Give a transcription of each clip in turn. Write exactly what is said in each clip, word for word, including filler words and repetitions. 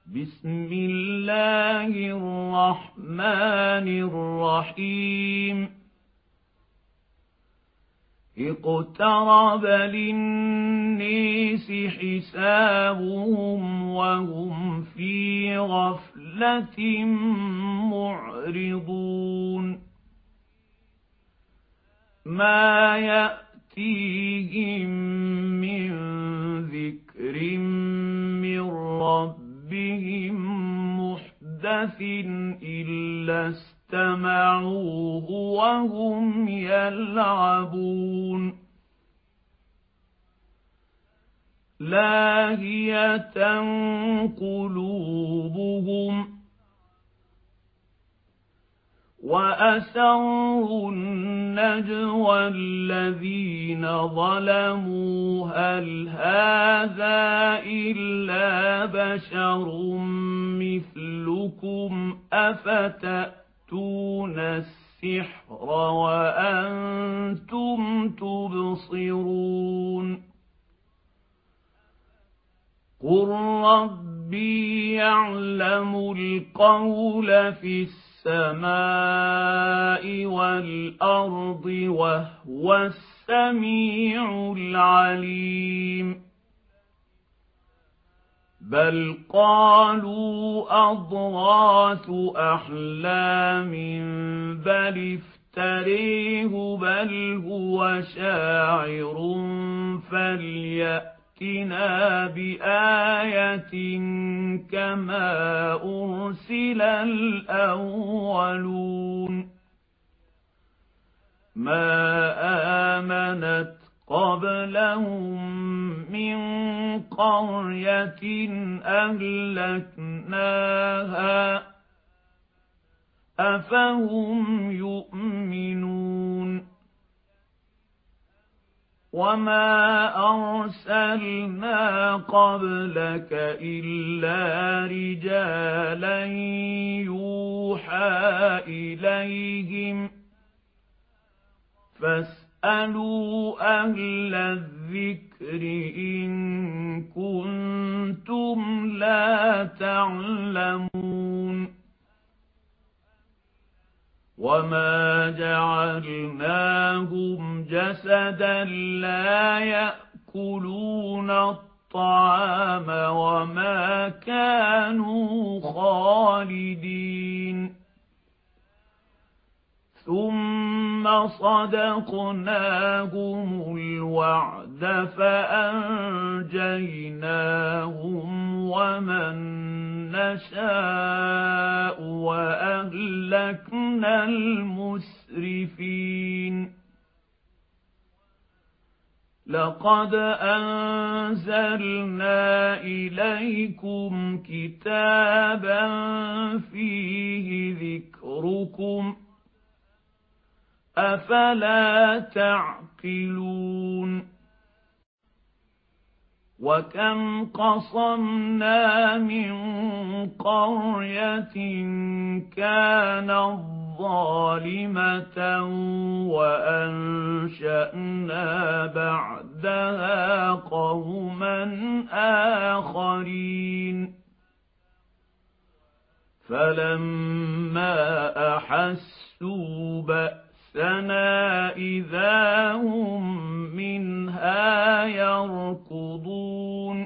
بسم الله الرحمن الرحيم اقترب للناس حسابهم وهم في غفلة معرضون ما يأتيهم من ذكر من ربهم محدث إلا استمعوه وهم يلعبون لاهية قلوبهم وأسروا النجوى الذين ظلموا هل هذا إلا بشر مثلكم أفتأتون السحر وأنتم تبصرون قل ربي يعلم القول في السماء السماء والأرض وهو السميع العليم بل قالوا أضغاث أحلام بل افتريه بل هو شاعر فليأتنا بآية كما أرسل الأولون ما آمنت قبلهم من قرية أهلكناها أفهم يؤمنون وما أرسلنا قبلك إلا رجالا يوحى إليهم فاسألوا أهل الذكر إن كنتم لا تعلمون وما جعلناهم جسدا لا يأكلون الطعام وما كانوا خالدين ثم صدقناهم الوعد فأنجيناهم ومن نشاء وأهلكنا المسرفين لقد أنزلنا إليكم كتابا فيه ذكركم أفلا تعقلون وكم قصمنا من قرية كانت ظالمة وأنشأنا بعدها قوما آخرين فلما أحسوا بأسنا إذا هم منها يركضون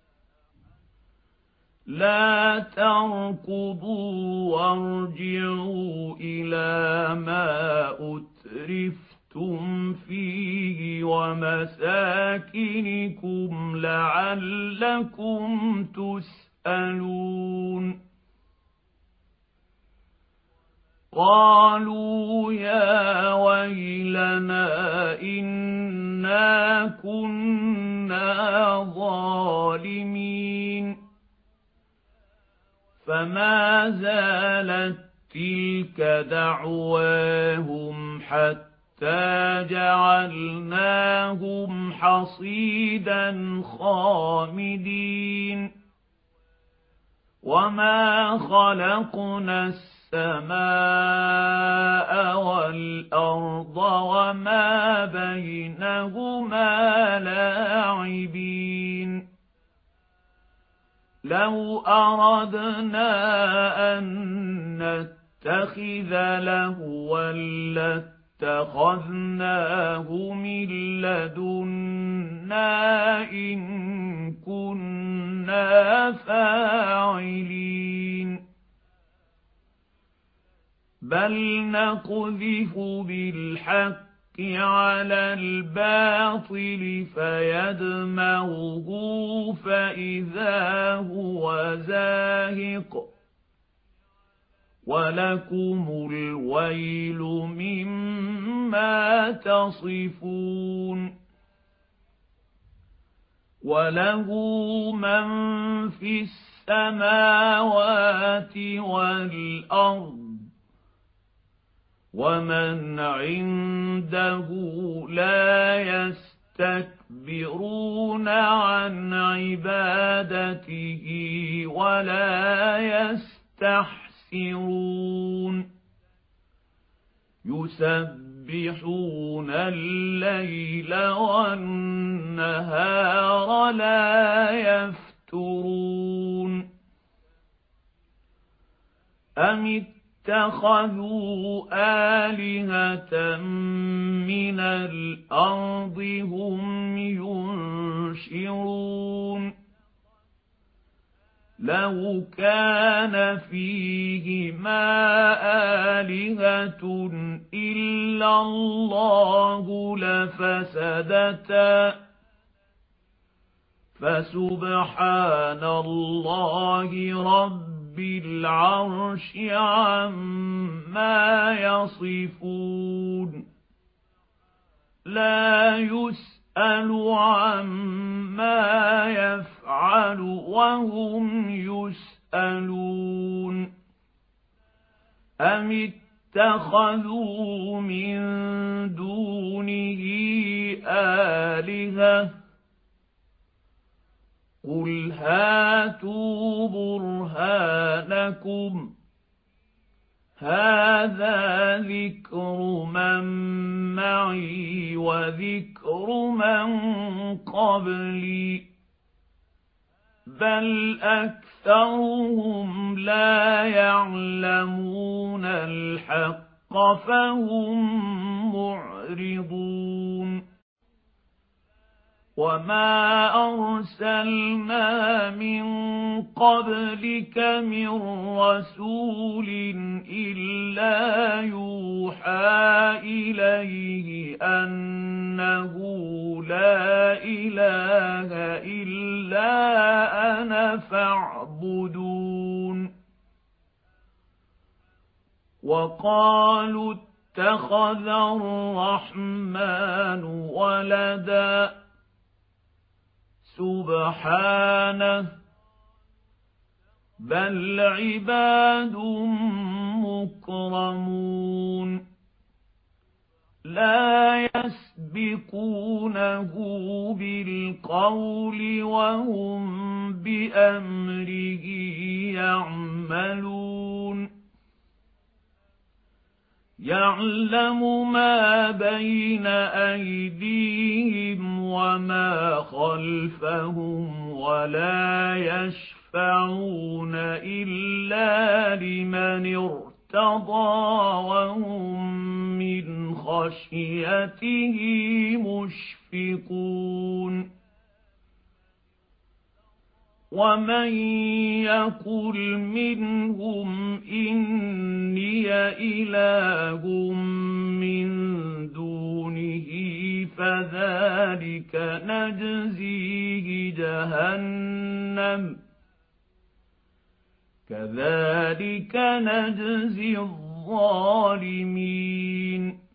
لا تركضوا وارجعوا إلى ما أترفتم فيه ومساكنكم لعلكم تسألون قالوا يا ويلنا إنا كنا ظالمين فما زالت تلك دعواهم حتى جعلناهم حصيدا خامدين وما خلقنا السماء والأرض وما بينهما لاعبين لو أردنا أن نتخذ لهوا لاتخذناه من لدنا إن كنا فاعلين بل نقذف بالحق على الباطل فيدمغه فإذا هو زاهق ولكم الويل مما تصفون وله من في السماوات والأرض ومن عنده لا يستكبرون عن عبادته ولا يستحسرون يسبحون الليل والنهار لا يفترون أم اتخذوا آلهة من الأرض هم ينشرون لو كان فيهما آلهة إلا الله لفسدتا فسبحان الله رب بالعرش عما يصفون لا يسأل عما يفعل وهم يسألون أم اتخذوا من دونه آلهة قل هاتوا برهانكم هذا ذكر من معي وذكر من قبلي بل أكثرهم لا يعلمون الحق فهم معرضون وما أرسلنا من قبلك من رسول إلا يوحى إليه أنه لا إله إلا أنا فاعبدون وقالوا اتخذ الرحمن ولدا سبحانه بل عباد مكرمون لا يسبقونه بالقول وهم بأمره يعملون يعلم ما بين أيديهم وما خلفهم ولا يشفعون إلا لمن ارتضى وهم من خشيته مشفقون ومن يقل منهم إني إله من دونه فذلك نجزيه جهنم كذلك نجزي الظالمين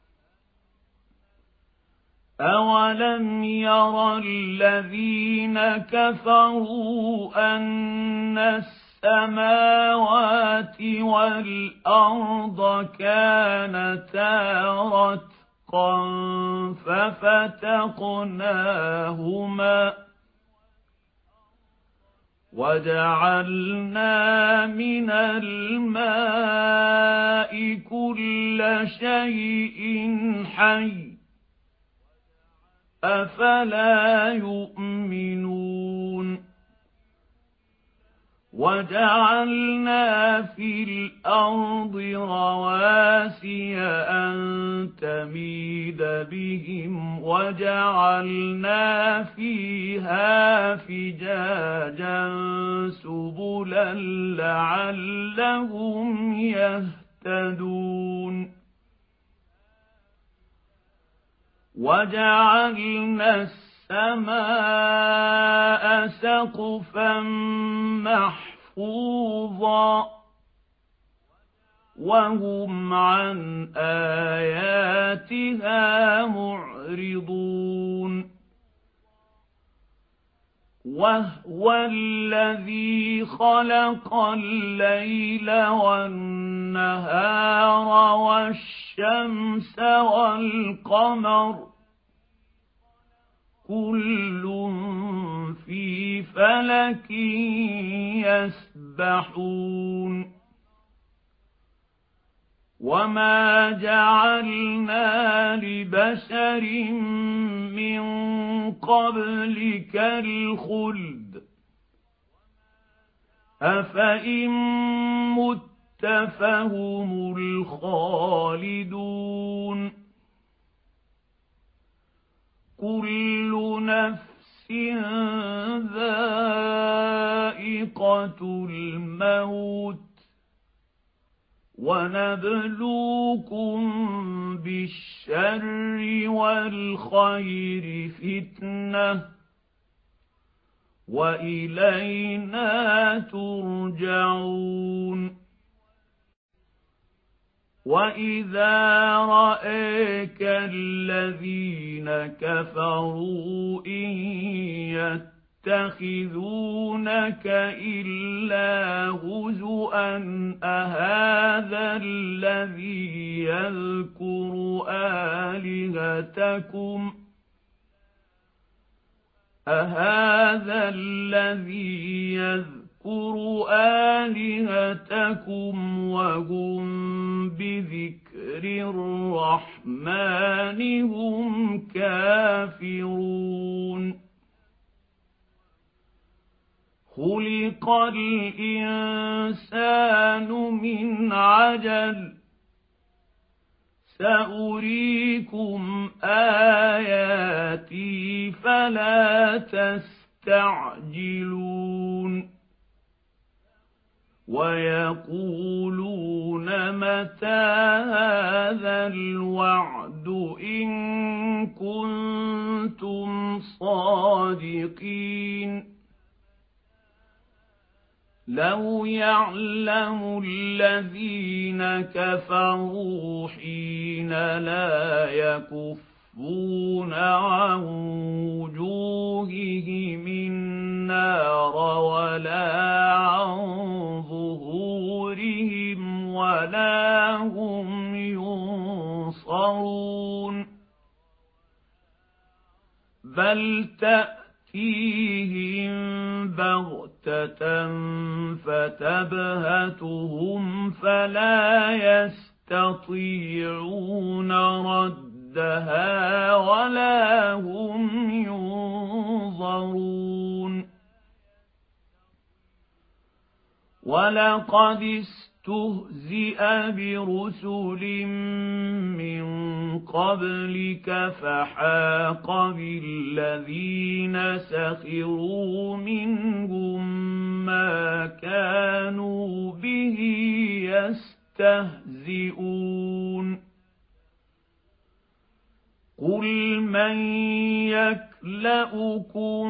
أولم ير الذين كفروا أن السماوات والأرض كانتا رتقا ففتقناهما وجعلنا من الماء كل شيء حي أفلا يؤمنون وجعلنا في الأرض رواسي أن تميد بهم وجعلنا فيها فجاجا سبلا لعلهم يهتدون وجعلنا السماء سقفا محفوظا وهم عن آياتها معرضون وهو الذي خلق الليل والنهار والشمس والقمر كل في فلك يسبحون وما جعلنا لبشر من قبلك الخلد أفإن مت فهم الخالدون كل نفس ذائقة الموت ونبلوكم بالشر والخير فتنة وإلينا ترجعون وإذا رأيك الذين كفروا إن يتخذونك إلا هزؤا أهذا الذي يذكر آلهتكم أهذا الذي يذكر آلهتكم وهم بذكر الرحمن هم كافرون خلق الإنسان من عجل سأريكم آياتي فلا تستعجلون ويقولون متى هذا الوعد إن كنتم صادقين لو يعلم الذين كفروا حين لا يكفون عن وجوههم النار ولا عن ظهورهم ولا هم ينصرون بل تأتيهم بغتة فتبهتهم فلا يستطيعون ردها ولا هم ينظرون ولقد استهزئ برسل من قبلك فحاق بالذين سخروا منهم ما كانوا به يستهزئون قل من يكلؤكم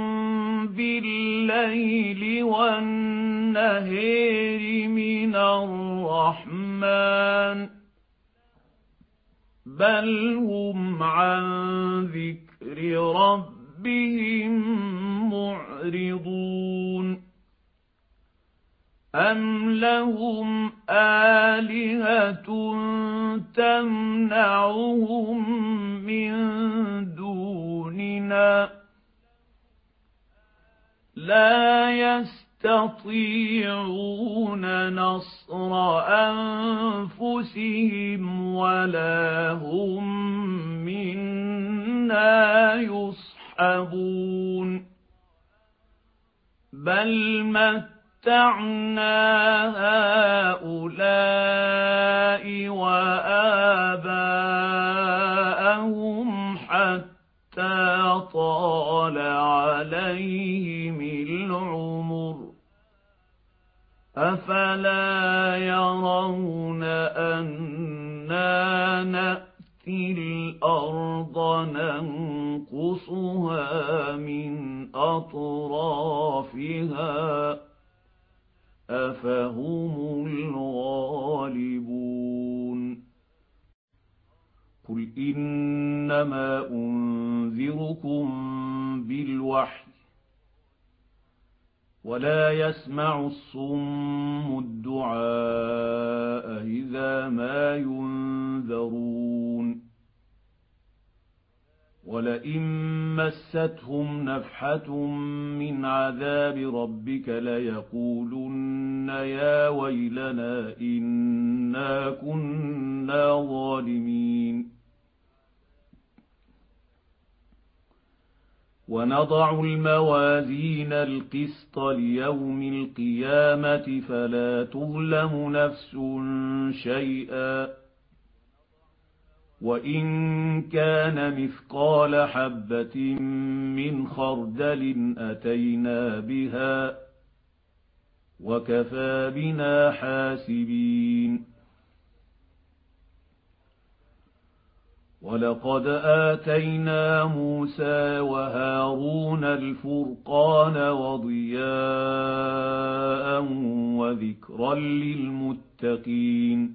بالليل والنهار من الرحمن بل هم عن ذكر ربهم معرضون أم لهم آلهة تمنعهم من دوننا لا يستطيعون نصر أنفسهم ولا هم منا يصحبون بل مت مَتَّعْنَا هَٰؤُلَاءِ وَآبَاءَهُمْ حَتَّىٰ طَالَ عَلَيْهِمِ الْعُمُرُ أَفَلَا يَرَوْنَ أَنَّا نَأْتِي الْأَرْضَ نَنقُصُهَا مِنْ أَطْرَافِهَا أَفَهُمُ الْغَالِبُونَ قُلْ إِنَّمَا أُنذِرُكُم بِالْوَحْيِ وَلَا يَسْمَعُ الصُّمُّ الدُّعَاءَ إِذَا مَا يُنذَرُونَ وَلَئِن مَّسَّتْهُمْ نَفْحَةٌ مِّنْ عَذَابِ رَبِّكَ لَيَقُولُنَّ يَا وَيْلَنَا إِنَّا كُنَّا ظَالِمِينَ وَنَضَعُ الْمَوَازِينَ الْقِسْطَ لِيَوْمِ الْقِيَامَةِ فَلَا تُظْلَمُ نَفْسٌ شَيْئًا وَإِن كَانَ مِثْقَالَ حَبَّةٍ مِّنْ خَرْدَلٍ أَتَيْنَا بِهَا وَكَفَىٰ بِنَا حَاسِبِينَ وَلَقَدْ آتَيْنَا مُوسَىٰ وَهَارُونَ الْفُرْقَانَ وَضِيَاءً وَذِكْرًا لِّلْمُتَّقِينَ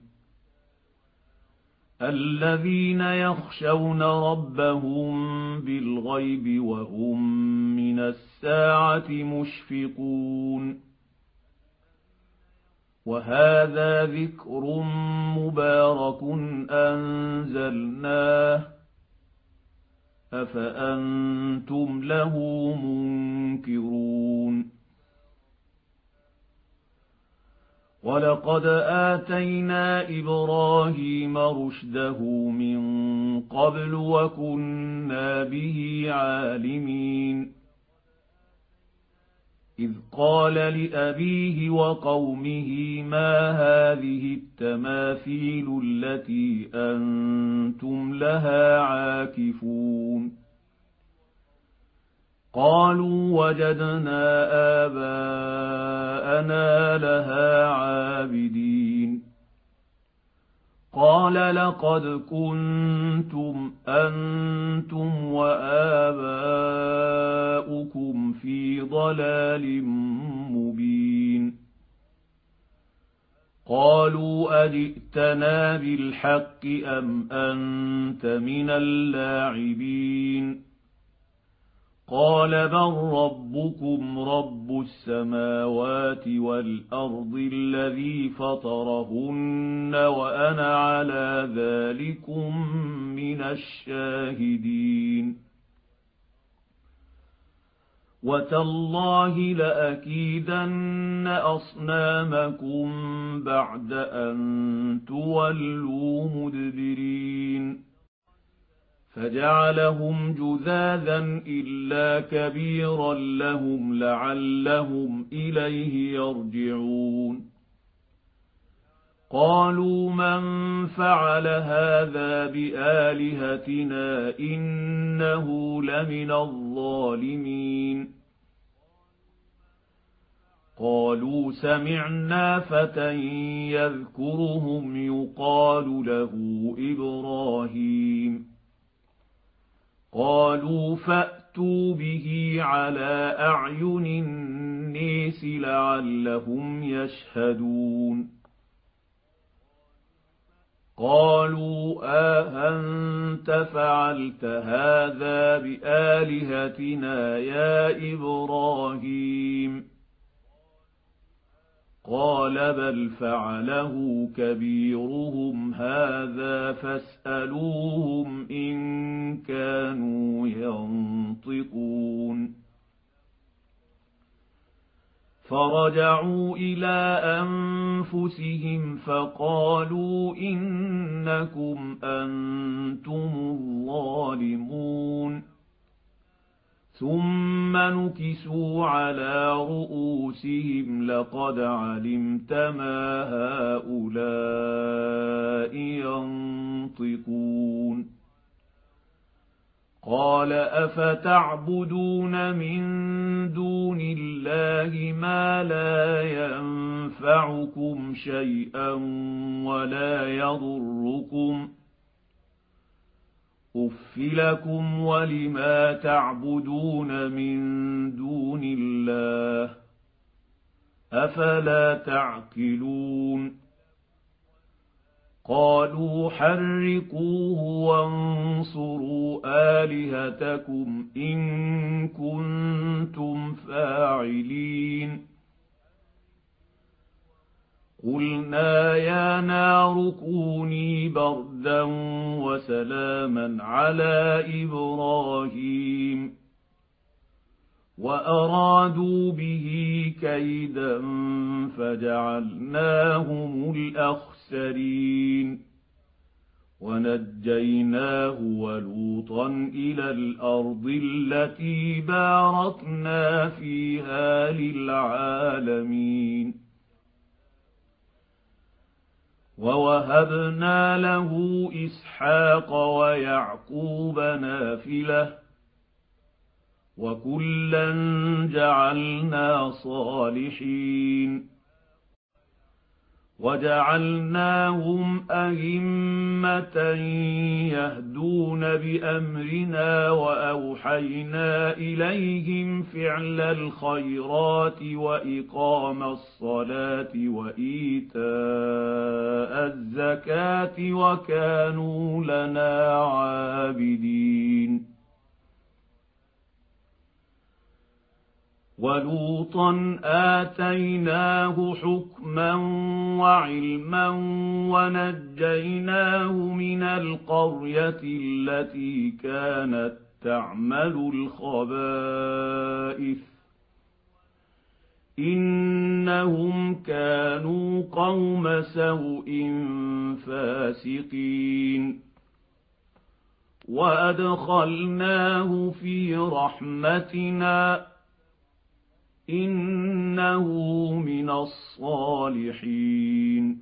الَّذِينَ يَخْشَوْنَ رَبَّهُم بِالْغَيْبِ وَهُم مِّنَ السَّاعَةِ مُشْفِقُونَ وَهَٰذَا ذِكْرٌ مُّبَارَكٌ أَنزَلْنَاهُ أَفَأَنتُمْ لَهُ مُنكِرُونَ وَلَقَدْ آتَيْنَا إِبْرَاهِيمَ رُشْدَهُ مِن قَبْلُ وَكُنَّا بِهِ عَالِمِينَ إِذْ قَالَ لِأَبِيهِ وَقَوْمِهِ مَا هَٰذِهِ التَّمَاثِيلُ الَّتِي أَنتُمْ لَهَا عَاكِفُونَ قَالُوا وَجَدْنَا آبَاءَنَا لَهَا عَابِدِينَ قَالَ لَقَدْ كُنتُمْ أَنتُمْ وَآبَاؤُكُمْ فِي ضَلَالٍ مُّبِينٍ قَالُوا أَجِئْتَنَا بِالْحَقِّ أَمْ أَنتَ مِنَ اللاعبين قَالَ بَل رَّبُّكُمْ رَبُّ السَّمَاوَاتِ وَالْأَرْضِ الَّذِي فَطَرَهُنَّ وَأَنَا عَلَىٰ ذَٰلِكُم مِّنَ الشَّاهِدِينَ وَتَاللَّهِ لَأَكِيدَنَّ أَصْنَامَكُم بَعْدَ أَن تُوَلُّوا مُدْبِرِينَ فَجَعَلَهُمْ جُذَاذًا إِلَّا كَبِيرًا لَّهُمْ لَعَلَّهُمْ إِلَيْهِ يَرْجِعُونَ قَالُوا مَن فَعَلَ هَٰذَا بِآلِهَتِنَا إِنَّهُ لَمِنَ الظَّالِمِينَ قَالُوا سَمِعْنَا فَتًى يَذْكُرُهُمْ يُقَالُ لَهُ إِبْرَاهِيمُ قَالُوا فَأْتُوا بِهِ عَلَىٰ أَعْيُنِ النَّاسِ لَعَلَّهُمْ يَشْهَدُونَ قَالُوا أَأَنتَ فَعَلْتَ هَٰذَا بِآلِهَتِنَا يَا إِبْرَاهِيمُ قَالَ بَلْ فَعَلَهُ كَبِيرُهُمْ هَٰذَا فَاسْأَلُوهُمْ إِن كَانُوا يَنطِقُونَ فَرَجَعُوا إِلَىٰ أَنفُسِهِمْ فَقَالُوا إِنَّكُمْ أَنتُمُ الظَّالِمُونَ ثم نكسوا على رؤوسهم لقد علمت ما هؤلاء ينطقون قال أفتعبدون من دون الله ما لا ينفعكم شيئا ولا يضركم أف لكم ولما تعبدون من دون الله أفلا تعقلون قالوا حرقوه وانصروا آلهتكم إن كنتم فاعلين قلنا يا نار كوني بردا وسلاما على إبراهيم وأرادوا به كيدا فجعلناهم الأخسرين ونجيناه ولوطا إلى الأرض التي باركنا فيها للعالمين ووهبنا له إسحاق ويعقوب نافلة وكلا جعلنا صالحين وجعلناهم أئمة يهدون بأمرنا وأوحينا إليهم فعل الخيرات وإقام الصلاة وإيتاء الزكاة وكانوا لنا عابدين ولوطا آتيناه حكما وعلما ونجيناه من القرية التي كانت تعمل الخبائث إنهم كانوا قوم سوء فاسقين وأدخلناه في رحمتنا إنه من الصالحين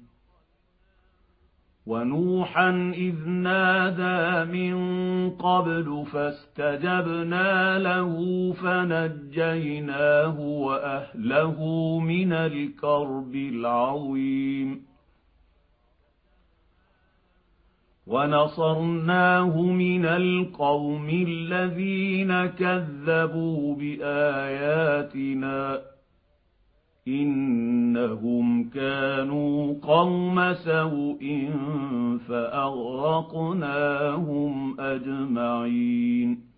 ونوحا إذ نادى من قبل فاستجبنا له فنجيناه وأهله من الكرب العظيم ونصرناه من القوم الذين كذبوا بآياتنا إنهم كانوا قوم سوء فأغرقناهم أجمعين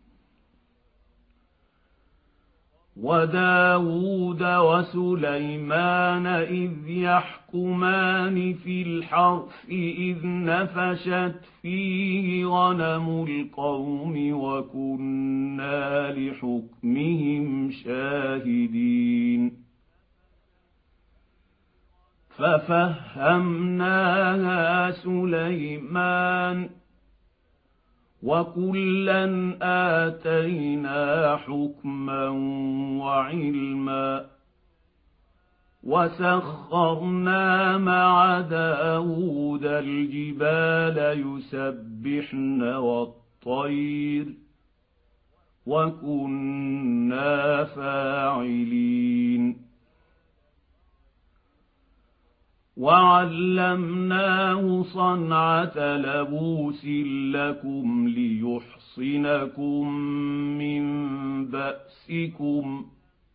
وداود وسليمان إذ يحكمان في الحرث إذ نفشت فيه غنم القوم وكنا لحكمهم شاهدين ففهمناها سليمان وكلا آتينا حكما وعلما وسخرنا مع داود الجبال يسبحن والطير وكنا فاعلين وعلمناه صنعة لبوس لكم ليحصنكم من بأسكم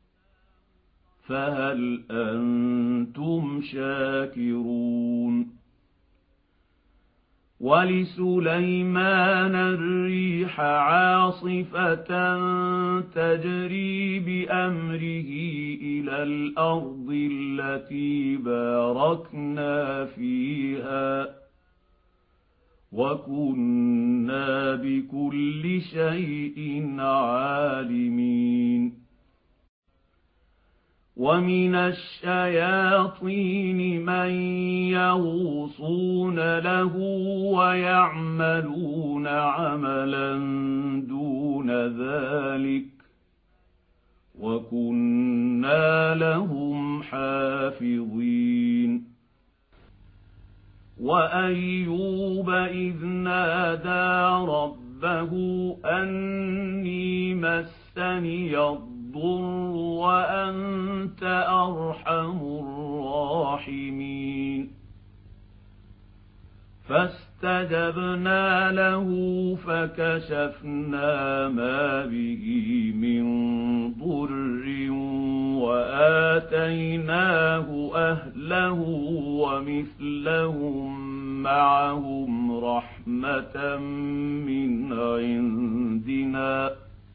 فهل أنتم شاكرون ولسليمان الريح عاصفة تجري بأمره إلى الأرض التي باركنا فيها وكنا بكل شيء عالمين ومن الشياطين من يغوصون له ويعملون عملا دون ذلك وكنا لهم حافظين وأيوب إذ نادى ربه أني مسني الضر وأنت أرحم الراحمين فاستجبنا له فكشفنا ما به من ضر وآتيناه أهله ومثلهم معهم رحمة من عندنا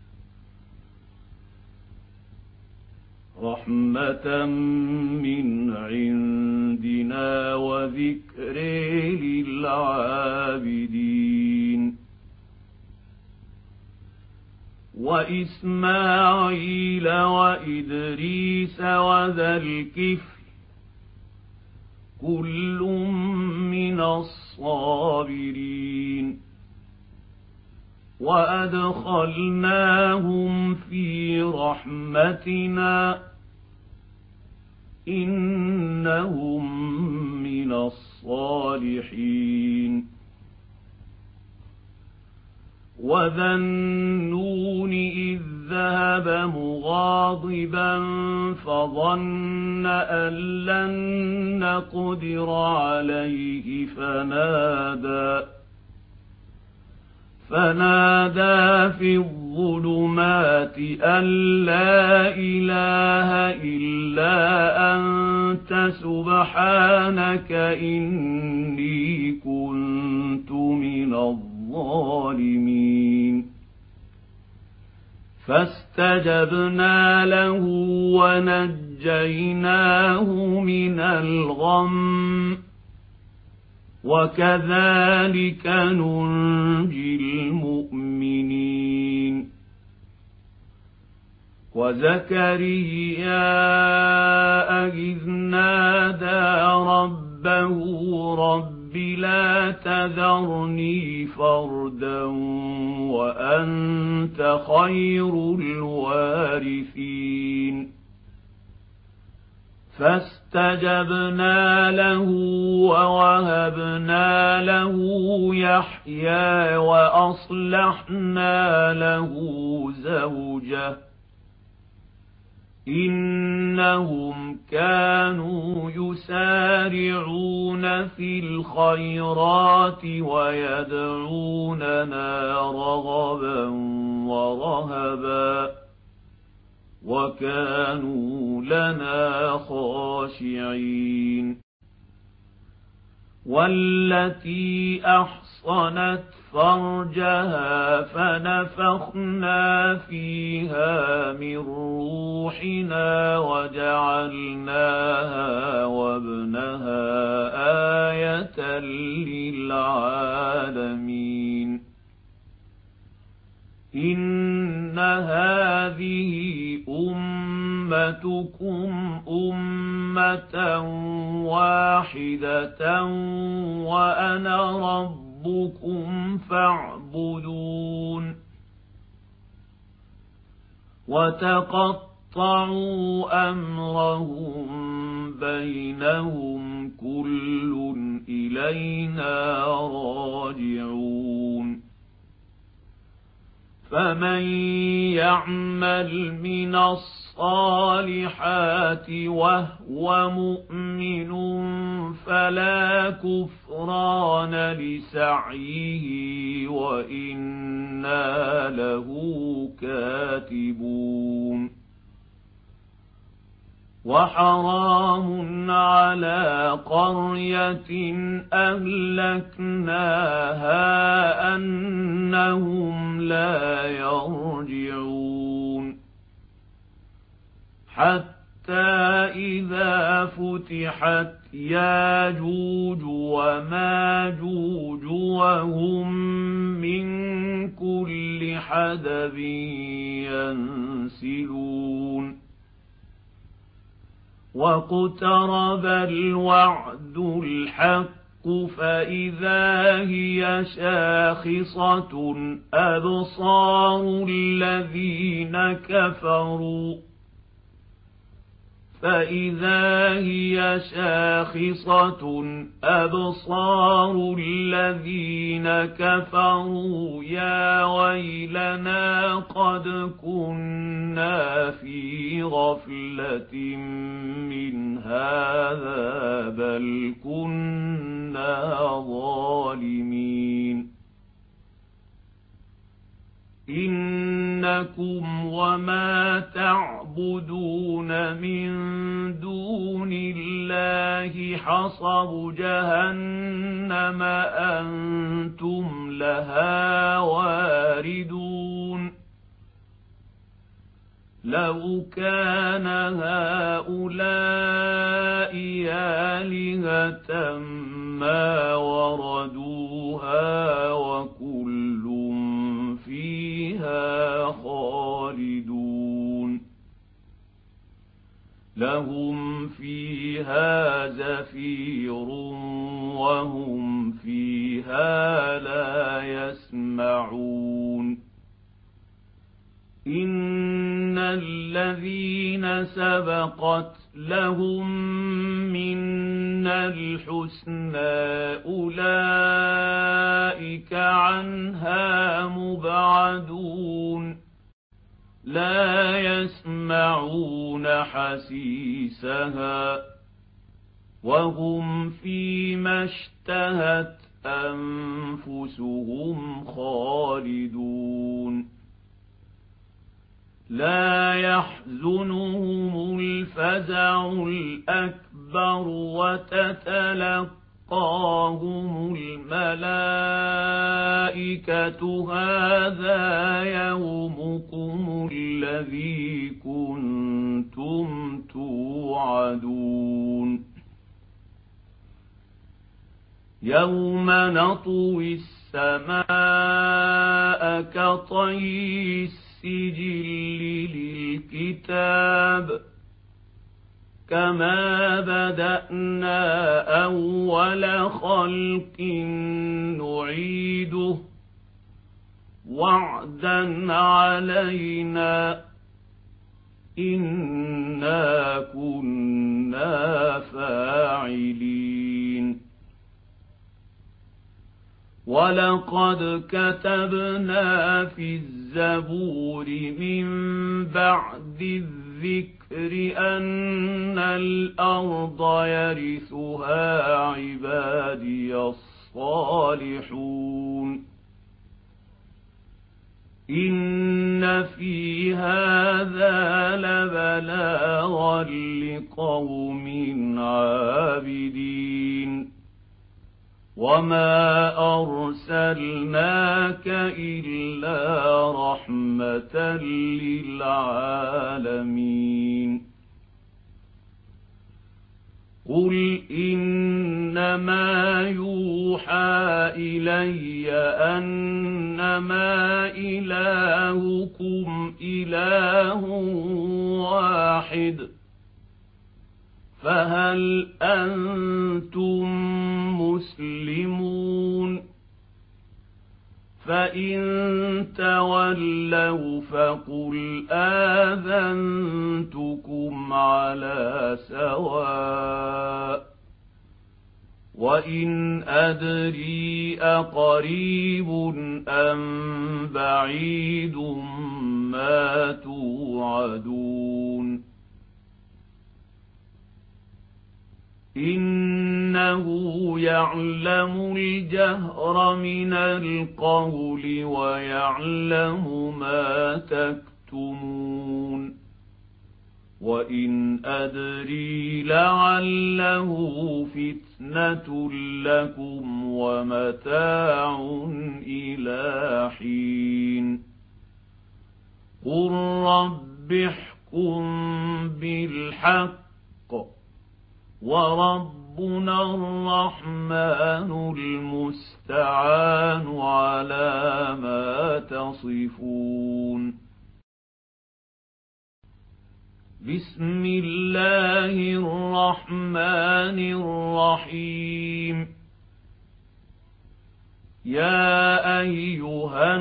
رحمة من عندنا وذكر للعابدين وإسماعيل وإدريس وذا الكفل كل من الصابرين وأدخلناهم في رحمتنا إنهم من الصالحين وذا النون إذ ذهب مغاضبا فظن أن لن نقدر عليه فنادى فنادى في الظلمات أن لا إله إلا أنت سبحانك إني كنت من الظالمين فاستجبنا له ونجيناه من الغم وكذلك ننجي المؤمنين وزكريا إذ نادى ربه رب لا تذرني فردا وأنت خير الوارثين فاستجبنا له ووهبنا له يحيى وأصلحنا له زوجه إنهم كانوا يسارعون في الخيرات ويدعوننا رغبا ورهبا وكانوا لنا خاشعين والتي أحصنت فرجها فنفخنا فيها من روحنا وجعلناها وابنها آية للعالمين إن هذه أمتكم أمة واحدة وأنا ربكم فاعبدون وتقطعوا أمرهم بينهم كل إلينا راجعون فمن يعمل من الصالحات وهو مؤمن فلا كفران لسعيه وإنا له كاتبون وحرام على قرية أهلكناها أنهم لا يرجعون حتى إذا فتحت ياجوج وماجوج وهم من كل حدب ينسلون واقترب الوعد الحق فإذا هي شاخصة أبصار الذين كفروا فإذا هي شاخصة أبصار الذين كفروا يا ويلنا قد كنا في غفلة من هذا بل كنا ظالمين إنكم وما تعبدون من دون الله حصب جهنم أنتم لها واردون لو كان هؤلاء آلهة ما وردوها وكل فيها خالدون لهم فيها زفير وهم فيها لا يسمعون إن الذين سبقت لهم منا الحسنى أولئك عنها مبعدون لا يسمعون حسيسها وهم فيما اشتهت أنفسهم خالدون لا يحزنهم الفزع الأكبر وتتلقاهم الملائكة هذا يومكم الذي كنتم توعدون يوم نطوي السماء كطي السجل للكتاب كما بدأنا أول خلق نعيده وعدا علينا إنا كنا فاعلين ولقد كتبنا في الزبور من بعد الذكر أن الأرض يرثها عبادي الصالحون إن في هذا لبلاغا لقوم عابدين وما أرسلناك إلا رحمة للعالمين قل إنما يوحى إلي أنما إلهكم إله واحد فهل أنتم مسلمون فإن تولوا فقل آذنتكم على سواء وإن أدري أقريب أم بعيد ما توعدون إنه يعلم الجهر من القول ويعلم ما تكتمون وإن أدري لعله فتنة لكم ومتاع إلى حين قل رب احكم بالحق وربنا الرحمن المستعان على ما تصفون بسم الله الرحمن الرحيم يا أيها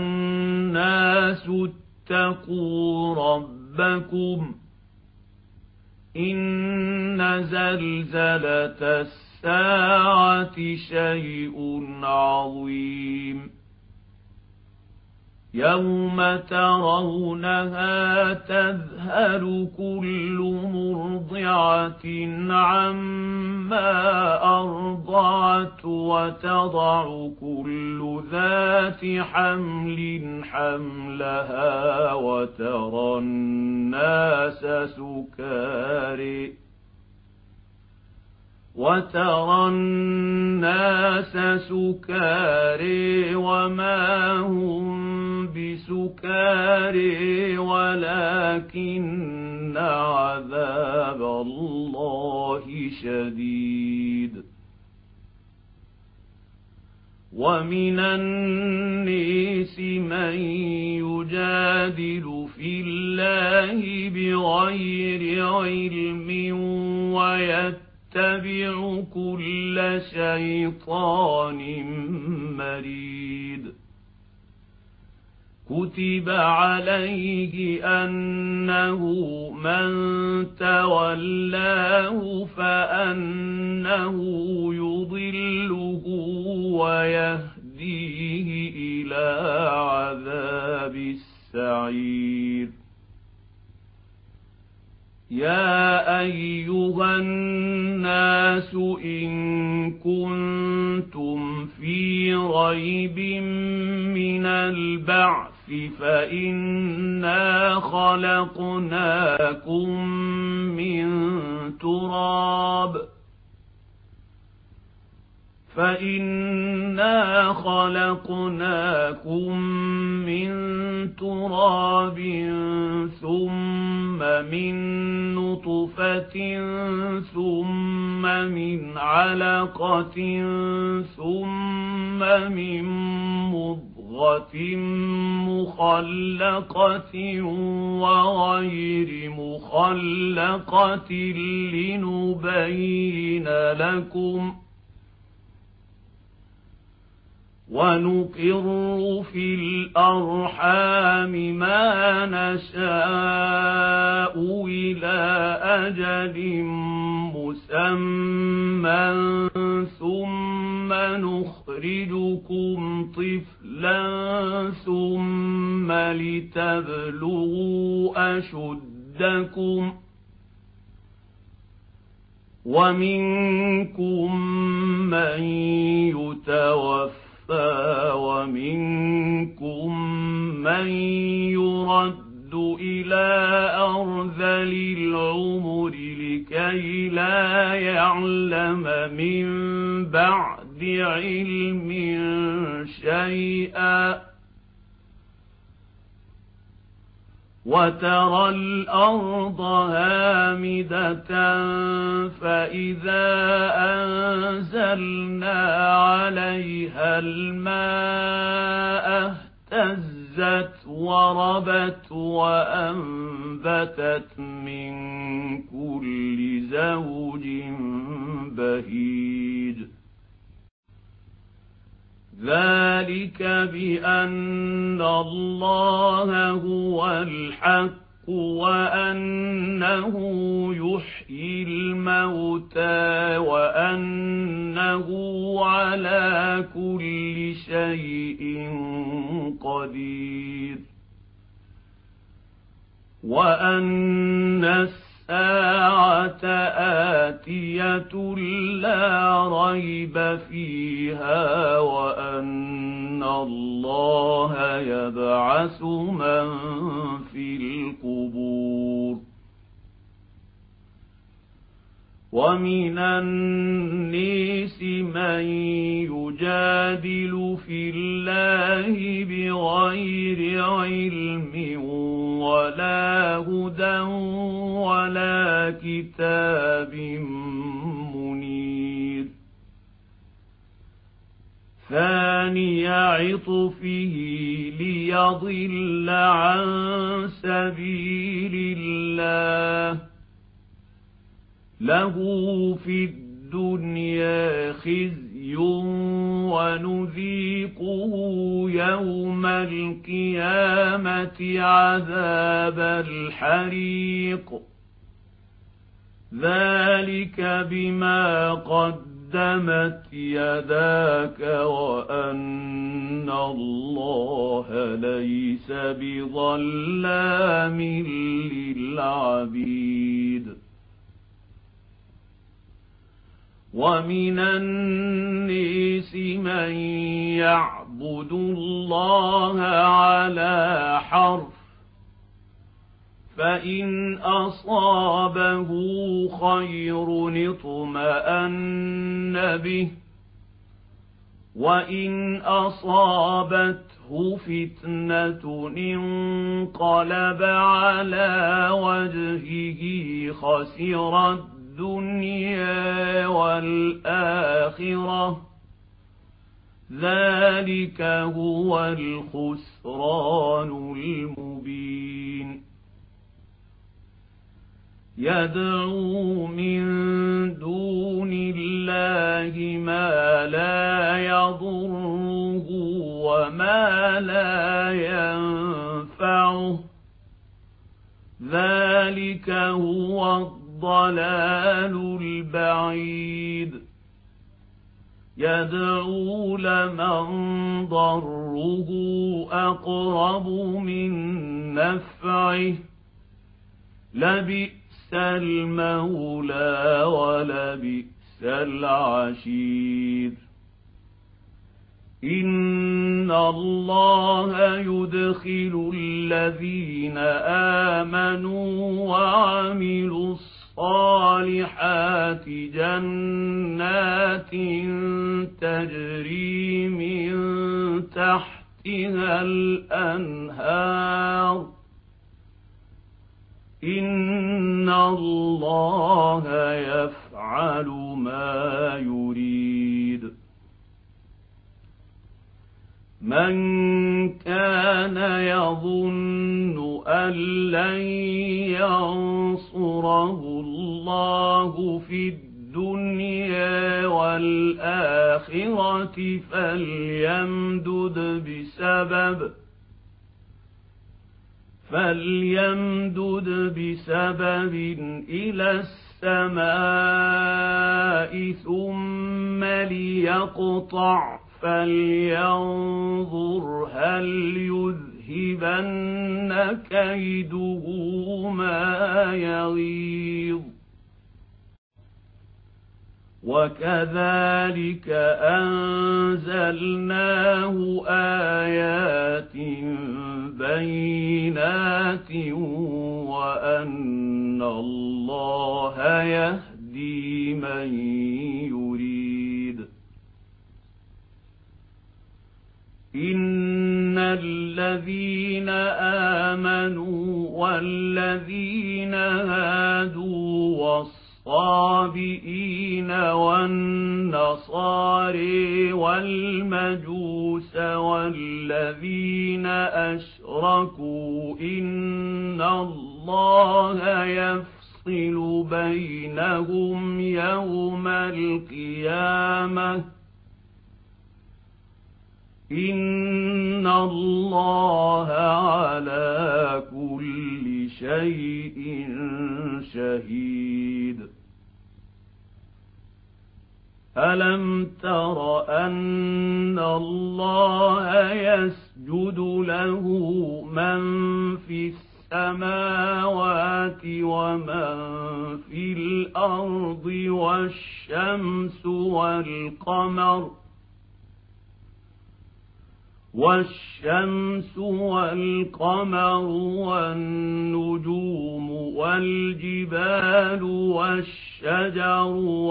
الناس اتقوا ربكم إن إن زلزلة الساعة شيء عظيم يوم ترونها تذهل كل مرضعة عما أرضعت وتضع كل ذات حمل حملها وترى الناس سكاري وترى الناس سكاري وما هم بسكاري ولكن عذاب الله شديد ومن الناس من يجادل في الله بغير علم ويتبع اتبع كل شيطان مريد كتب عليه أنه من تولاه فأنه يضله ويهديه إلى عذاب السعير يا أيها الناس إن كنتم في ريب من البعث فإنا خلقناكم من تراب فإنا خلقناكم من تراب ثم من نطفة ثم من علقة ثم من مضغة مخلقة وغير مخلقة لنبين لكم ونقر في الأرحام ما نشاء إلى أجل مسمى ثم نخرجكم طفلا ثم لتبلغوا أشدكم ومنكم من يتوفى ومنكم من يرد إلى أرذل العمر لكي لا يعلم من بعد علم شيئا وترى الأرض هامدة فإذا أنزلنا عليها الماء اهتزت وربت وأنبتت من كل زوج بهيج ذلك بأن الله هو الحق وأنه يحيي الموتى وأنه على كل شيء قدير وأن الساعة آتية لا ريب فيها وأن الله يبعث من في القبور ومن الناس من يجادل في الله بغير علم ولا هدى ولا كتاب منير ثاني عطفه ليضل عن سبيل الله له في الدنيا خزي ونذيقه يوم القيامة عذاب الحريق ذلك بما قدمت يداك وأن الله ليس بظلام للعبيد ومن الناس من يعبد الله على حرف فإن أصابه خير اطمأن به وإن أصابته فتنة انقلب على وجهه خسر الدنيا والآخرة ذلك هو الخسران المبين يدعو من دون الله ما لا يضره وما لا ينفعه ذلك هو الضلال البعيد يدعو لمن ضره أقرب من نفعه لبئس المولى ولبئس العشير إن الله يدخل الذين آمنوا وعملوا الصالحات جنات تجري من تحتها الأنهار إن الله يفعل ما يريد من كان يظن أن لن ينصره الله في الدنيا والآخرة فليمدد بسبب فليمدد بسبب إلى السماء ثم ليقطع فلينظر هل يذهبن كيده ما يغيظ وكذلك أنزلناه آيات بينات وأن الله يهدي من يريد إن الذين آمنوا والذين هادوا والصابئين والنصارى والمجوس والذين أشركوا إن الله يفصل بينهم يوم القيامة إن الله على كل شيء شهيد ألم تر أن الله يسجد له من في السماوات ومن في الأرض والشمس والقمر والشمس والقمر والنجوم والجبال والشجر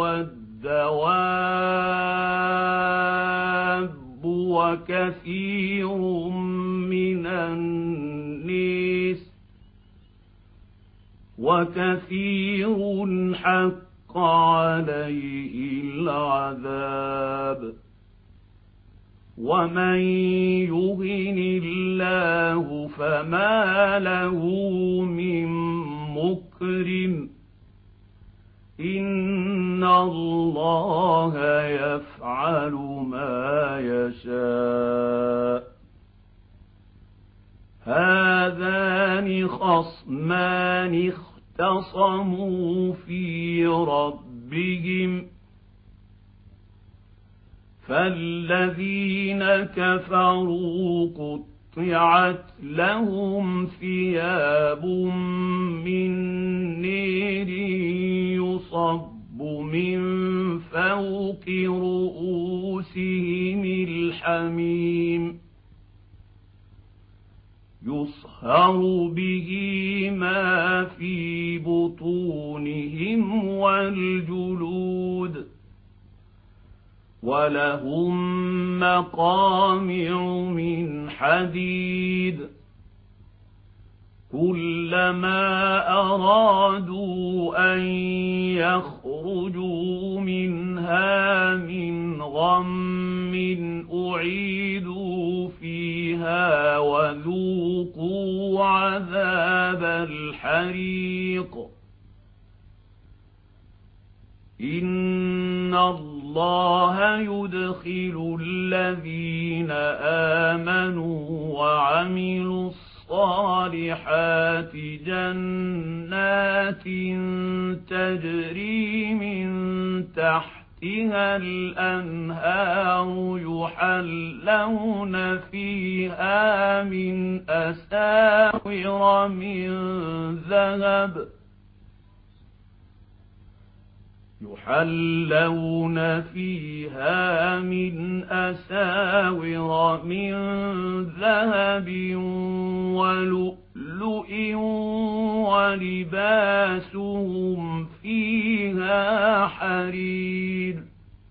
والدواب وكثير من الناس وكثير حق عليه العذاب ومن يهن الله فما له من مكرم إن الله يفعل ما يشاء هذان خصمان اختصموا اختصموا في ربهم فالذين كفروا قطعت لهم ثياب من نير يصب من فوق رؤوسهم الحميم يصهر به ما في بطونهم والجلود ولهم مقامع من حديد كلما أرادوا أن يخرجوا منها من غم أعيدوا فيها وذوقوا عذاب الحريق إن الله يدخل الذين آمنوا وعملوا الصالحات جنات تجري من تحتها الأنهار يحلون فيها من أساور من ذهب يحلون فيها من أساور من ذهب ولؤلؤ ولباسهم فيها حرير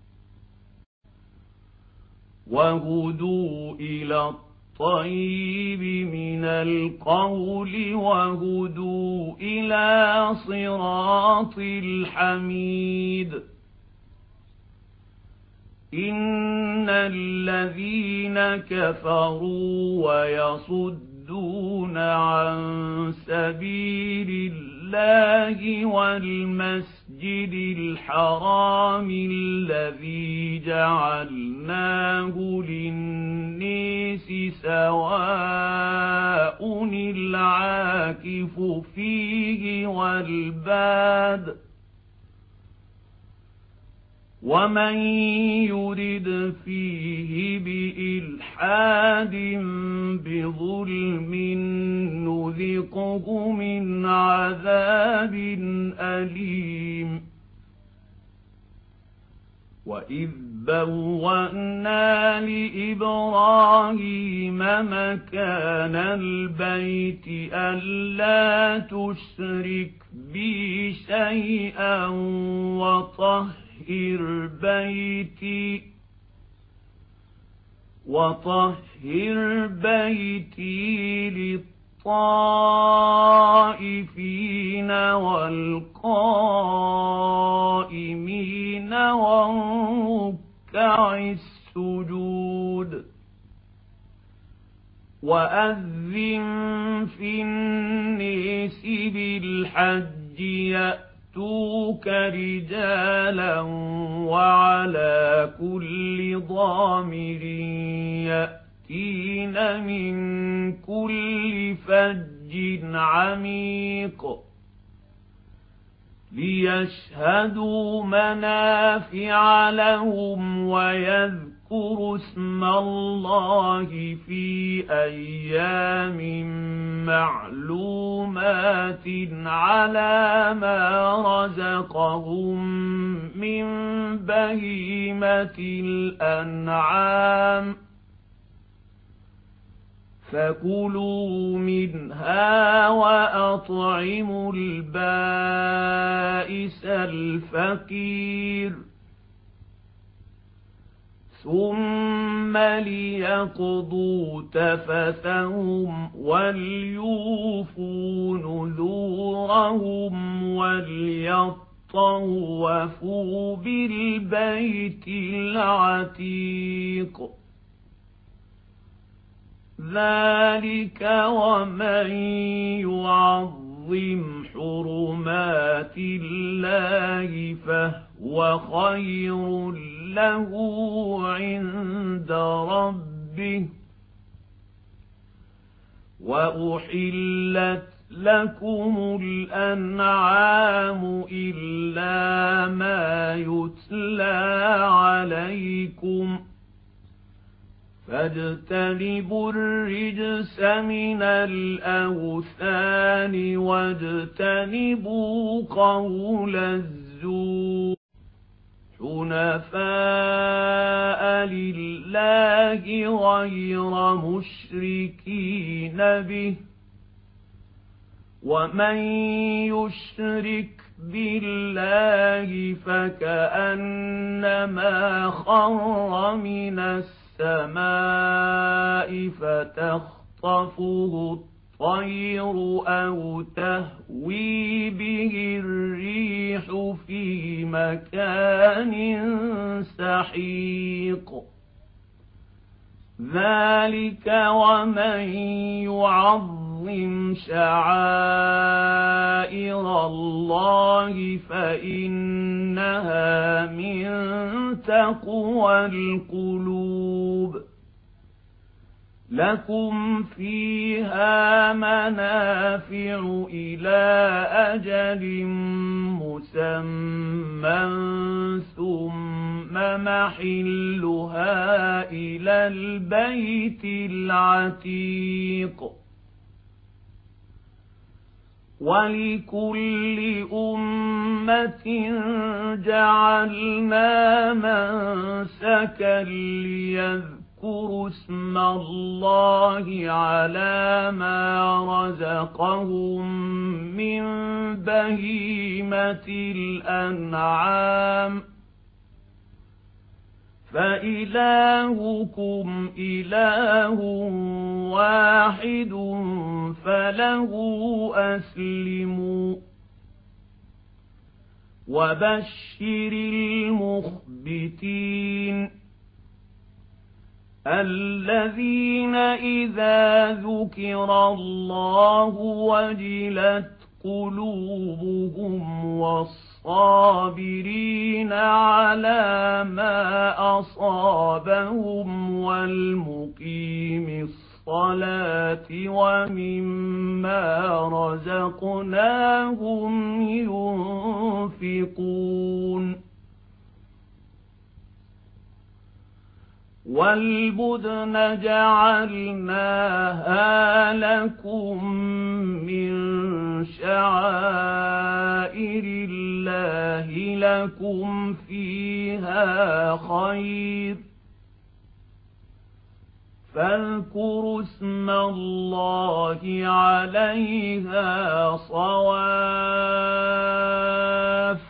وهدوا إلى الطيب من القول وهدوا إلى صراط الحميد إن الذين كفروا ويصدون عن سبيل الله والمسجد الحرام الذي جعلناه للناس سواء العاكف فيه والباد ومن يرد فيه بإلحاد بظلم نذقه من عذاب أليم وإذ بوأنا لإبراهيم مكان البيت ألا تشرك بي شيئا وطهر بيتي وطهر بيتي للطائفين والقائمين والركع السجود وأذن في الناس بالحج يأتوك رجالا وعلى كل ضامر يأتين من كل فج عميق ليشهدوا منافع لهم ويذكروا اسم الله في أيام معلومات على ما رزقهم من بهيمة الأنعام فكلوا منها وأطعموا البائس الفقير ثم ليقضوا تفثهم وليوفوا نذورهم وليطوفوا بالبيت العتيق ذلك ومن يعظم حرمات الله فهو خير له عند ربه وأحلت لكم الأنعام إلا ما يتلى عليكم فاجتنبوا الرجس من الأوثان واجتنبوا قول الزور حنفاء لله غير مشركين به ومن يشرك بالله فكأنما خر من السماء فتخطفه الطير أو تهوي به الريح في مكان سحيق ذلك ومن يعظم شعائر الله فإنها من تقوى القلوب لكم فيها منافع إلى أجل مسمى ثم محلها إلى البيت العتيق ولكل أمة جعلنا منسكا ليذكروا اذكروا اسم الله على ما رزقهم من بهيمة الأنعام فإلهكم إله واحد فله أسلموا وبشر المخبتين الذين إذا ذكر الله وجلت قلوبهم والصابرين على ما أصابهم والمقيم الصلاة ومما رزقناهم ينفقون والبدن جعلناها لكم من شعائر الله لكم فيها خير فاذكروا اسم الله عليها صواف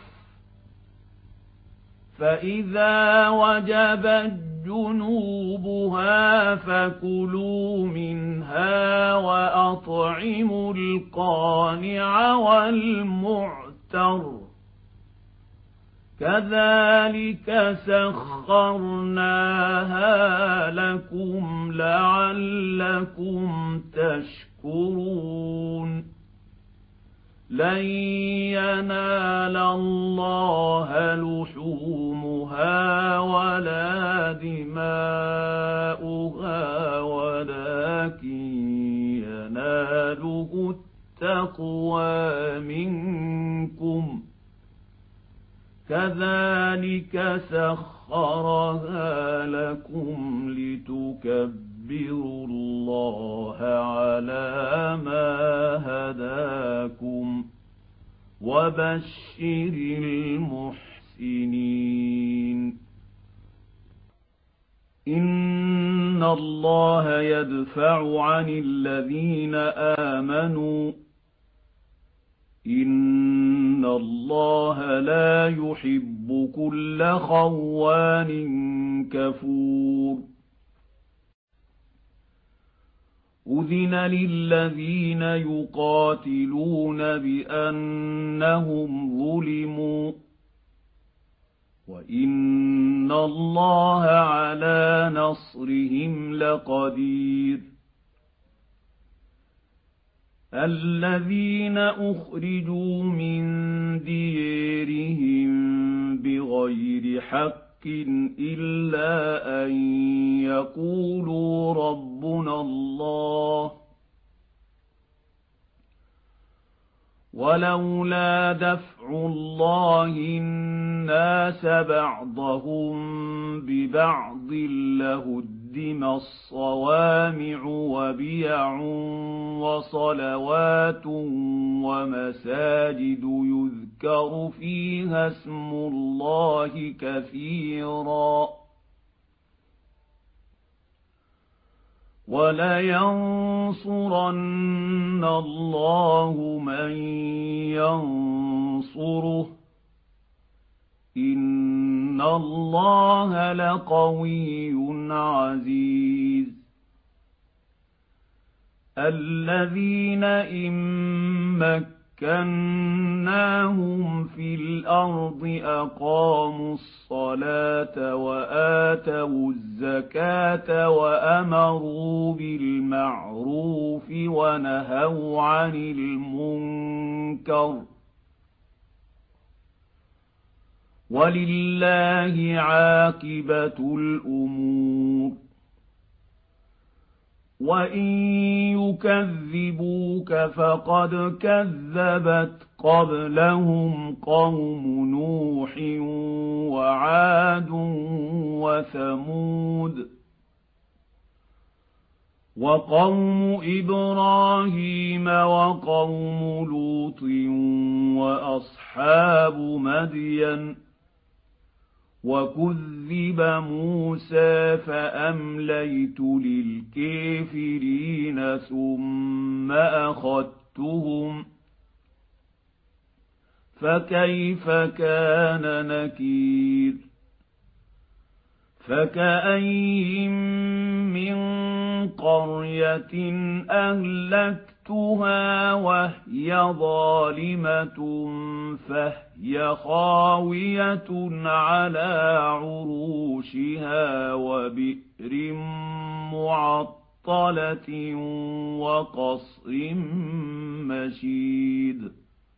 فإذا وجبت جنوبها فكلوا منها وأطعموا القانع والمعتر كذلك سخرناها لكم لعلكم تشكرون لن ينال الله لحومها ولا دماؤها ولكن يناله التقوى منكم كذلك سخرها لكم لتكبروا الله على ما هداكم وبشر المحسنين إن الله يدفع عن الذين آمنوا إن الله لا يحب كل خوان كفور أذن للذين يقاتلون بأنهم ظلموا وإن الله على نصرهم لقدير الذين أخرجوا من ديارهم بغير حق إلا أن يقولوا ربنا الله ولولا دفع الله الناس بعضهم ببعض لهدم الصوامع وبيع وصلوات ومساجد يذكر فيها اسم الله كثيرا ولينصرن الله من ينصره إن الله لقوي عزيز الذين إن مكناهم في الأرض أقاموا الصلاة وآتوا الزكاة وأمروا بالمعروف ونهوا عن المنكر ولله عاقبة الأمور وإن يكذبوك فقد كذبت قبلهم قوم نوح وعاد وثمود وقوم إبراهيم وقوم لوط وأصحاب مدين وكذب موسى فأمليت للكافرين ثم أخذتهم فكيف كان نكير فكأين من قرية أهلكتها وهي ظالمة فهي خاوية على عروشها وبئر معطلة وقصر مشيد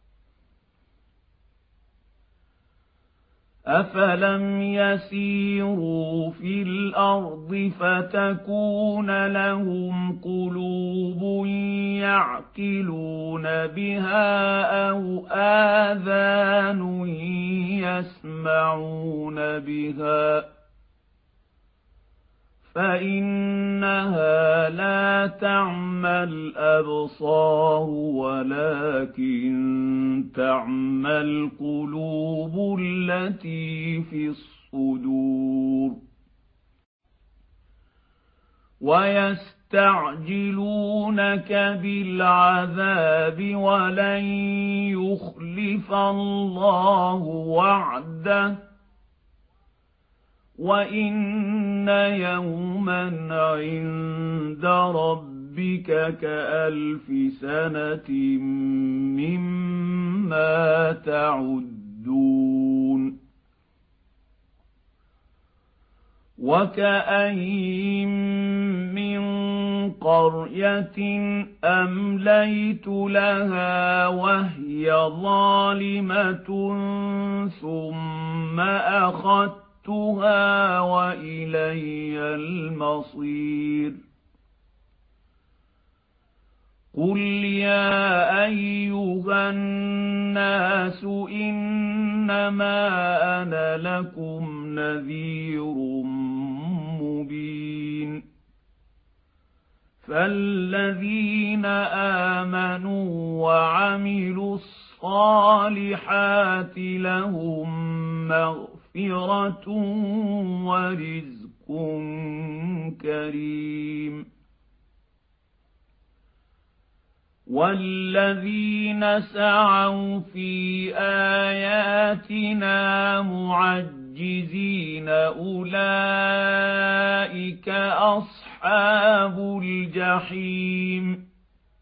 أفلم يسيروا في الأرض فتكون لهم قلوب يعقلون بها أو آذان يسمعون بها فإنها لا تعمى الأبصار ولكن تعمى القلوب التي في الصدور ويستعجلونك بالعذاب ولن يخلف الله وعده وإن يوما عند ربك كألف سنة مما تعدون وكأين من قرية أمليت لها وهي ظالمة ثم أخذت وإلي المصير قل يا أيها الناس إنما أنا لكم نذير مبين فالذين آمنوا وعملوا الصالحات لهم مغفرة مغفرة ورزق كريم والذين سعوا في آياتنا معجزين أولئك أصحاب الجحيم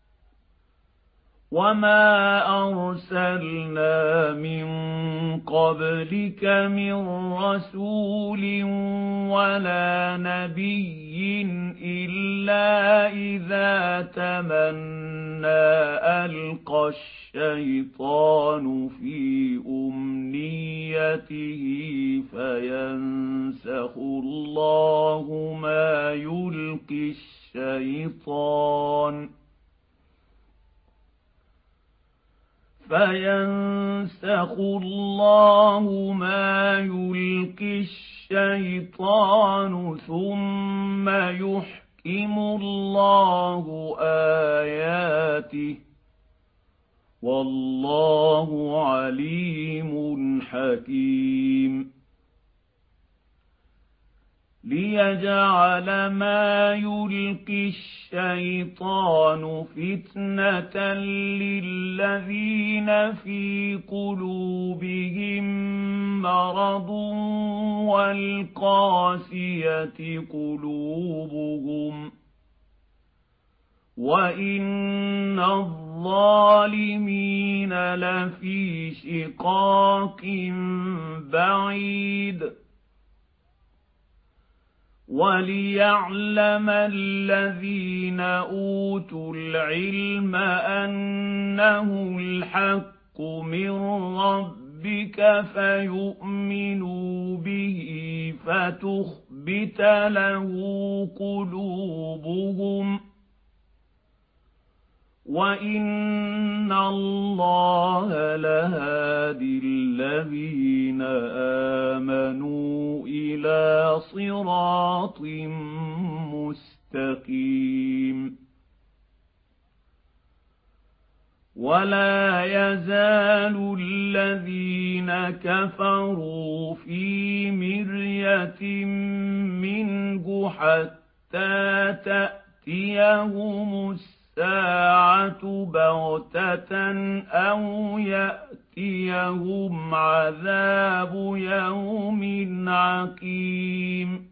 وما أرسلنا من قبلك من رسول ولا نبي إلا إذا تمنى ألقى الشيطان في أمنيته فينسخ الله ما يلقي الشيطان فينسخ الله ما يلقي الشيطان ثم يحكم الله آياته والله عليم حكيم ليجعل ما يلقي الشيطان فتنة للذين في قلوبهم مرض والقاسية قلوبهم وإن الظالمين لفي شقاق بعيد وليعلم الذين أوتوا العلم أنه الحق من ربك فيؤمنوا به فتخبت له قلوبهم وإن الله لهادي الذين آمنوا إلى صراط مستقيم ولا يزال الذين كفروا في مرية منه حتى تأتيهم الساعة الساعة بغتة أو يأتيهم عذاب يوم عقيم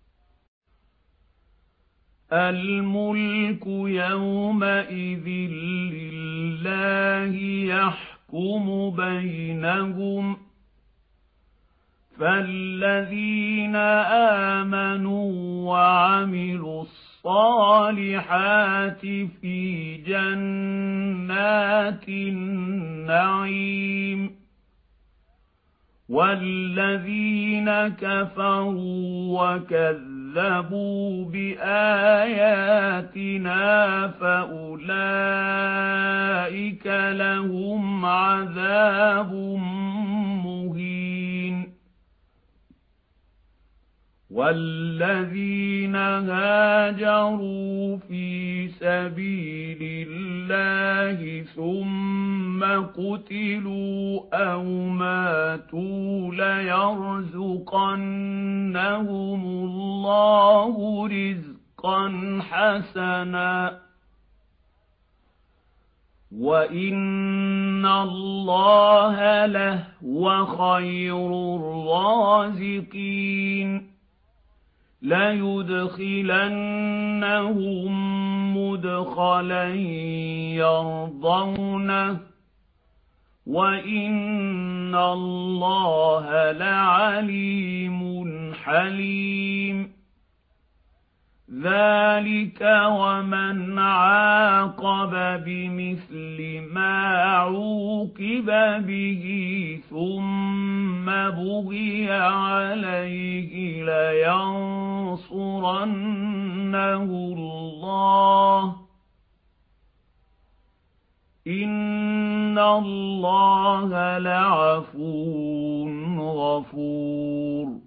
الملك يومئذ لله يحكم بينهم فالذين آمنوا وعملوا الصالحات في جنات النعيم والذين كفروا وكذبوا بآياتنا فأولئك لهم عذاب مهين والذين هاجروا في سبيل الله ثم قتلوا أو ماتوا ليرزقنهم الله رزقا حسنا وإن الله لهو خير الرازقين ليدخلنهم مدخلا يرضونه وإن الله لعليم حليم ذلك ومن عاقب بمثل ما عوقب به ثم بغي عليه لينصرنه الله إن الله لعفو غفور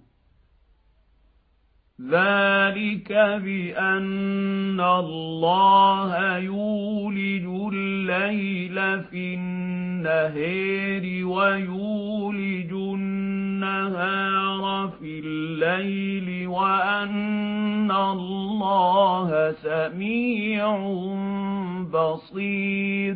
ذلك بأن الله يولج الليل في النهار ويولج النهار في الليل وأن الله سميع بصير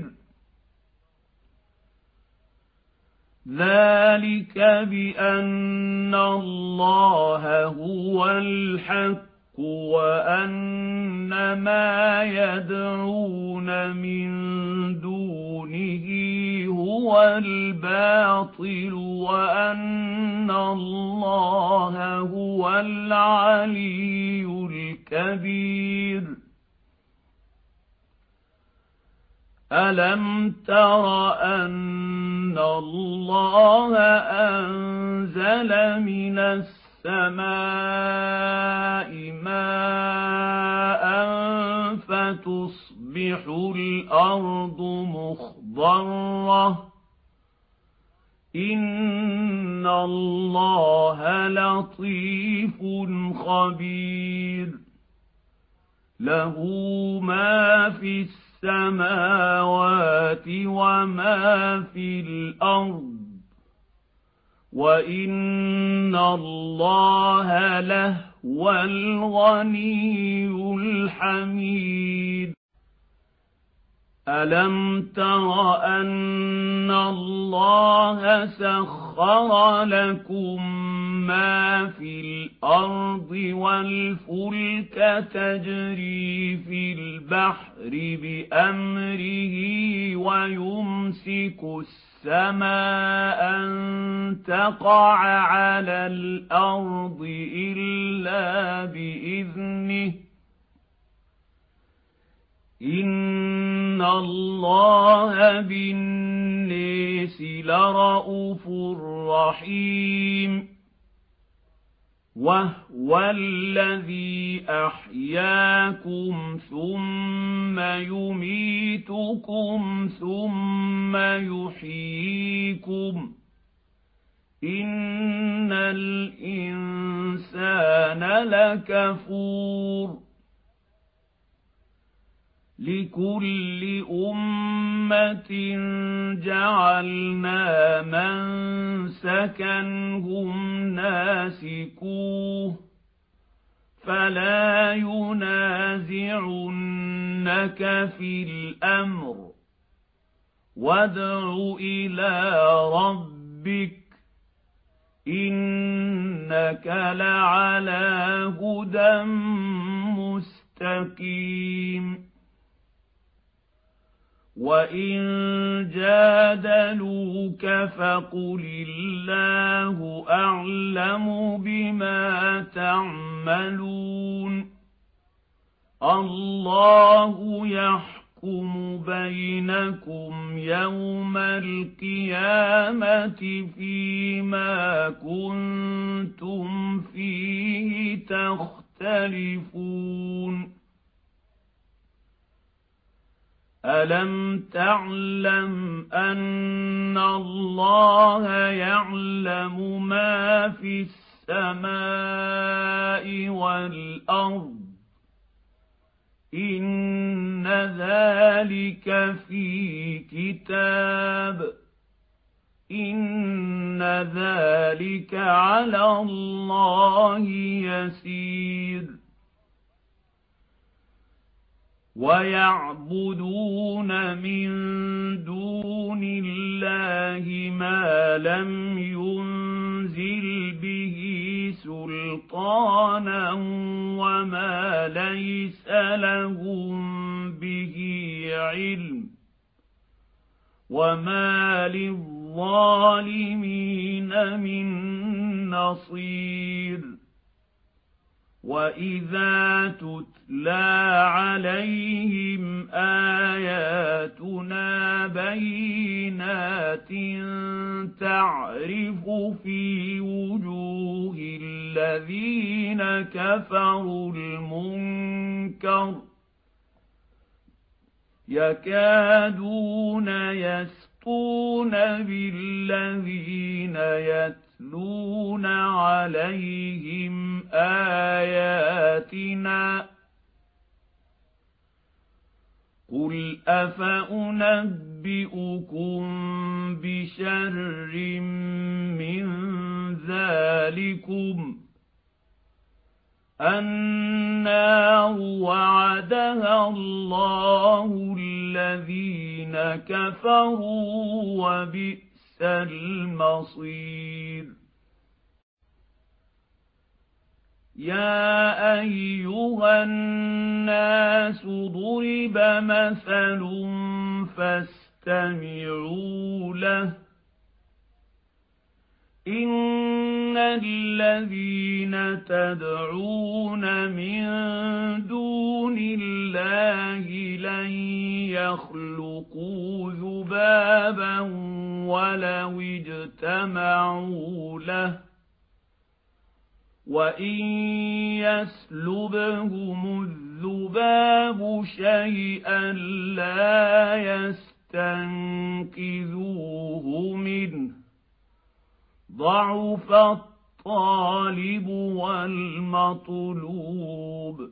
ذلك بأن الله هو الحق وأن ما يدعون من دونه هو الباطل وأن الله هو العلي الكبير ألم تر أن الله أنزل من السماء ماء فتصبح الأرض مخضرة إن الله لطيف خبير له ما في السماوات وما في الأرض وإن الله لهو الغني الحميد ألم تر أن الله سخر لكم ما في الأرض والفلك تجري في البحر بأمره ويمسك السماء أن تقع على الأرض إلا بإذنه إن الله بالناس لرءوف رحيم وهو الذي أحياكم ثم يميتكم ثم يحييكم إن الإنسان لكفور لكل أمة جعلنا منسكا هم ناسكوه فلا ينازعنك في الأمر وادع إلى ربك إنك لعلى هدى مستقيم وإن جادلوك فقل الله أعلم بما تعملون الله يحكم بينكم يوم القيامة فيما كنتم فيه تختلفون ألم تعلم أن الله يعلم ما في السماء والأرض إن ذلك في كتاب إن ذلك على الله يسير ويعبدون من دون الله ما لم ينزل به سلطانا وما ليس لهم به علم وما للظالمين من نصير وإذا تتلى عليهم آياتنا بينات تعرف في وجوه الذين كفروا المنكر يكادون يسطون بالذين يتلون عليهم آياتنا قل أفأنبئكم بشر من ذلكم النار وعدها الله الذين كفروا وبئس المصير يا أيها الناس ضرب مثل فاستمعوا له إن الذين تدعون من دون الله لن يخلقوا ذبابا ولو اجتمعوا له وإن يسلبهم الذباب شيئا لا يستنقذوه منه ضعف الطالب والمطلوب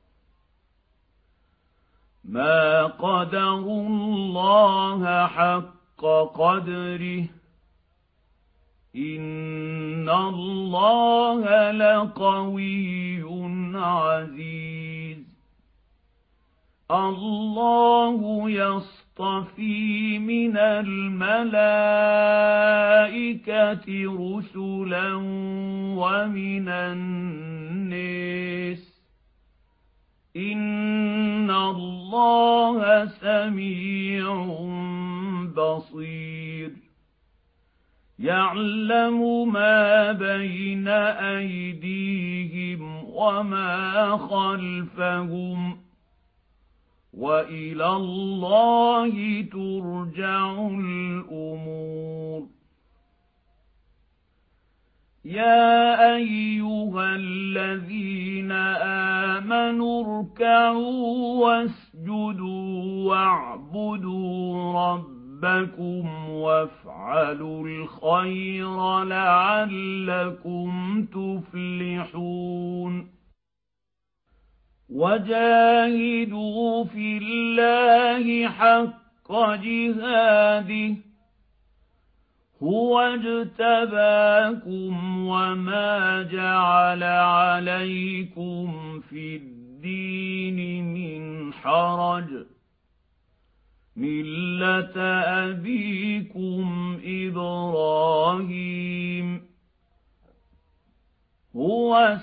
ما قدروا الله حق قدره إن الله لقوي عزيز الله يصطفي من الملائكة رسلا ومن الناس إن الله سميع بصير يعلم ما بين أيديهم وما خلفهم وإلى الله ترجع الأمور يا أيها الذين آمنوا اركعوا واسجدوا واعبدوا ربكم وافعلوا الخير لعلكم تفلحون وجاهدوا في الله حق جهاده هو اجتباكم وما جعل عليكم في الدين من حرج ملة أبيكم إبراهيم هو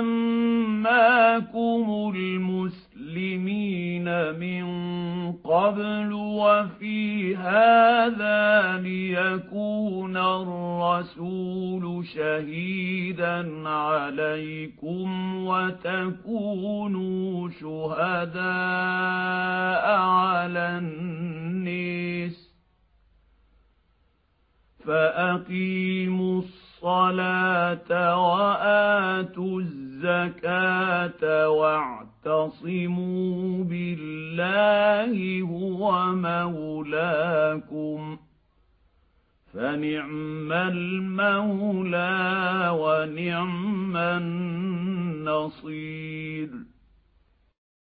سماكم المسلمين من قبل وفي هذا ليكون الرسول شهيدا عليكم وتكونوا شهداء على الناس فأقيموا الصلاة وآتوا الزكاة واعتصموا بالله هو مولاكم فنعم المولى ونعم النصير